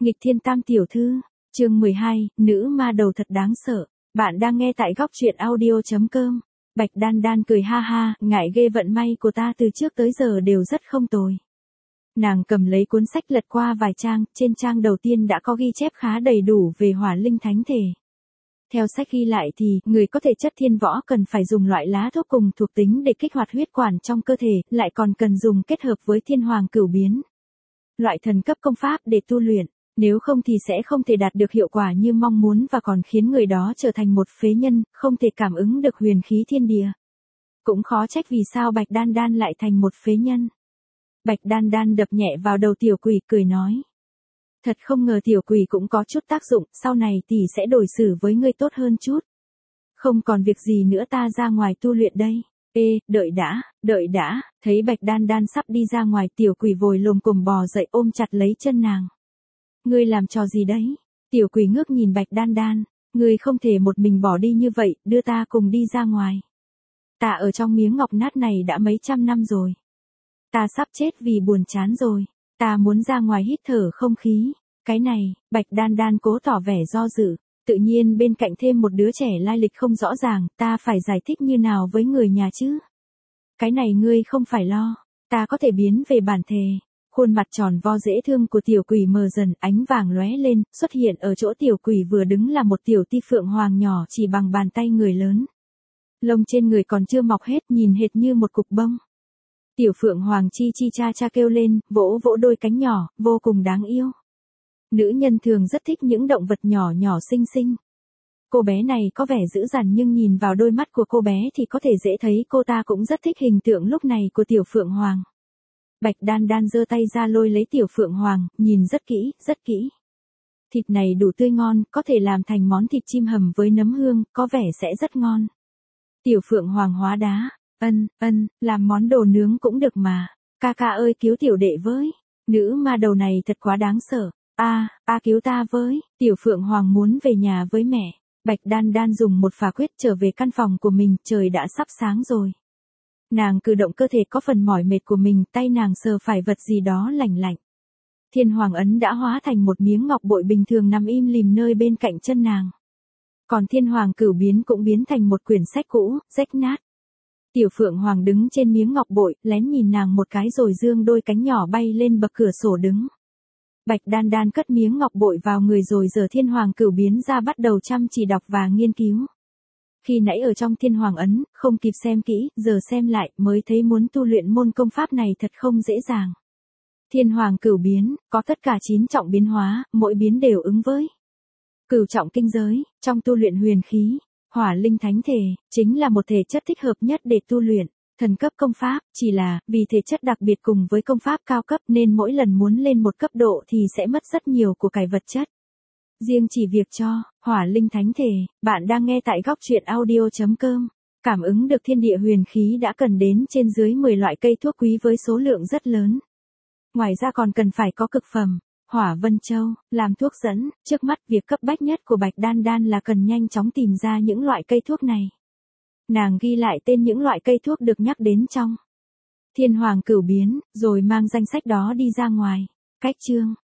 Nghịch thiên tam tiểu thư, chương 12, nữ ma đầu thật đáng sợ. Bạn đang nghe tại góc truyện audio.com. Bạch Đan Đan cười ha ha, ngại ghê vận may của ta từ trước tới giờ đều rất không tồi. Nàng cầm lấy cuốn sách lật qua vài trang, trên trang đầu tiên đã có ghi chép khá đầy đủ về hỏa linh thánh thể. Theo sách ghi lại thì, người có thể chất thiên võ cần phải dùng loại lá thuốc cùng thuộc tính để kích hoạt huyết quản trong cơ thể, lại còn cần dùng kết hợp với thiên hoàng cửu biến. Loại thần cấp công pháp để tu luyện, nếu không thì sẽ không thể đạt được hiệu quả như mong muốn và còn khiến người đó trở thành một phế nhân, không thể cảm ứng được huyền khí thiên địa. Cũng khó trách vì sao Bạch Đan Đan lại thành một phế nhân. Bạch Đan Đan đập nhẹ vào đầu tiểu quỷ cười nói. Thật không ngờ tiểu quỷ cũng có chút tác dụng, sau này tỷ sẽ đối xử với ngươi tốt hơn chút. Không còn việc gì nữa ta ra ngoài tu luyện đây. Ê, đợi đã, thấy Bạch Đan Đan sắp đi ra ngoài tiểu quỷ vội lồm cồm bò dậy ôm chặt lấy chân nàng. Ngươi làm trò gì đấy? Tiểu quỷ ngước nhìn Bạch Đan Đan, ngươi không thể một mình bỏ đi như vậy, đưa ta cùng đi ra ngoài. Ta ở trong miếng ngọc nát này đã mấy trăm năm rồi. Ta sắp chết vì buồn chán rồi, ta muốn ra ngoài hít thở không khí. Cái này, Bạch Đan Đan cố tỏ vẻ do dự, tự nhiên bên cạnh thêm một đứa trẻ lai lịch không rõ ràng, ta phải giải thích như nào với người nhà chứ? Cái này ngươi không phải lo, ta có thể biến về bản thể. Khuôn mặt tròn vo dễ thương của tiểu quỷ mờ dần, ánh vàng lóe lên, xuất hiện ở chỗ tiểu quỷ vừa đứng là một tiểu ti phượng hoàng nhỏ chỉ bằng bàn tay người lớn. Lông trên người còn chưa mọc hết, nhìn hệt như một cục bông. Tiểu phượng hoàng chi chi cha cha kêu lên, vỗ vỗ đôi cánh nhỏ, vô cùng đáng yêu. Nữ nhân thường rất thích những động vật nhỏ nhỏ xinh xinh. Cô bé này có vẻ dữ dằn nhưng nhìn vào đôi mắt của cô bé thì có thể dễ thấy cô ta cũng rất thích hình tượng lúc này của tiểu phượng hoàng. Bạch Đan Đan giơ tay ra lôi lấy tiểu phượng hoàng, nhìn rất kỹ, rất kỹ. Thịt này đủ tươi ngon, có thể làm thành món thịt chim hầm với nấm hương, có vẻ sẽ rất ngon. Tiểu phượng hoàng hóa đá, làm món đồ nướng cũng được mà. Ca ca ơi cứu tiểu đệ với, nữ ma đầu này thật quá đáng sợ. Cứu ta với, tiểu phượng hoàng muốn về nhà với mẹ. Bạch Đan Đan dùng một phà quyết trở về căn phòng của mình, trời đã sắp sáng rồi. Nàng cử động cơ thể có phần mỏi mệt của mình, tay nàng sờ phải vật gì đó lạnh lạnh. Thiên hoàng ấn đã hóa thành một miếng ngọc bội bình thường nằm im lìm nơi bên cạnh chân nàng. Còn thiên hoàng cửu biến cũng biến thành một quyển sách cũ, rách nát. Tiểu phượng hoàng đứng trên miếng ngọc bội, lén nhìn nàng một cái rồi giương đôi cánh nhỏ bay lên bậc cửa sổ đứng. Bạch Đan Đan cất miếng ngọc bội vào người rồi giở thiên hoàng cửu biến ra bắt đầu chăm chỉ đọc và nghiên cứu. Khi nãy ở trong thiên hoàng ấn, không kịp xem kỹ, giờ xem lại mới thấy muốn tu luyện môn công pháp này thật không dễ dàng. Thiên hoàng cửu biến, có tất cả 9 trọng biến hóa, mỗi biến đều ứng với cửu trọng kinh giới, trong tu luyện huyền khí, hỏa linh thánh thể, chính là một thể chất thích hợp nhất để tu luyện. Thần cấp công pháp, chỉ là, vì thể chất đặc biệt cùng với công pháp cao cấp nên mỗi lần muốn lên một cấp độ thì sẽ mất rất nhiều của cải vật chất. Riêng chỉ việc cho, hỏa linh thánh thể, bạn đang nghe tại góc truyện audio.com. Cảm ứng được thiên địa huyền khí đã cần đến trên dưới 10 loại cây thuốc quý với số lượng rất lớn. Ngoài ra còn cần phải có cực phẩm, hỏa vân châu, làm thuốc dẫn. Trước mắt việc cấp bách nhất của Bạch Đan Đan là cần nhanh chóng tìm ra những loại cây thuốc này. Nàng ghi lại tên những loại cây thuốc được nhắc đến trong thiên hoàng cửu biến, rồi mang danh sách đó đi ra ngoài. Cách chương,